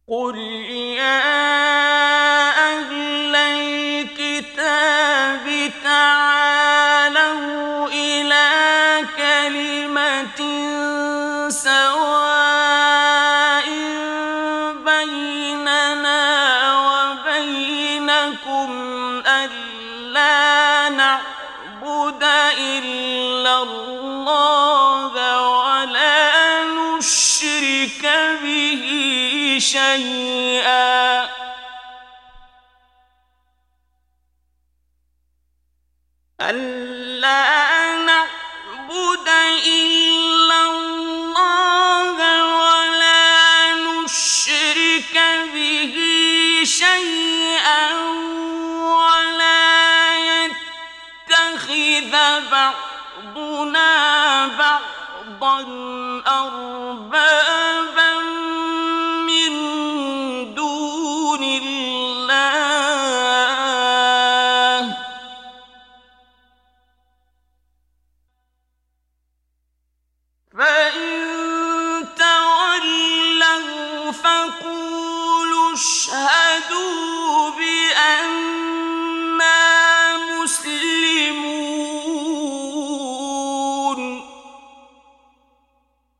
قل يا أهل الكتاب تعالوا إلى كلمة سواء بيننا وبينكم ألا نعبد إلا الله ولا نشرك به شيئا ولا يتخذ بعضنا بعضا أربابا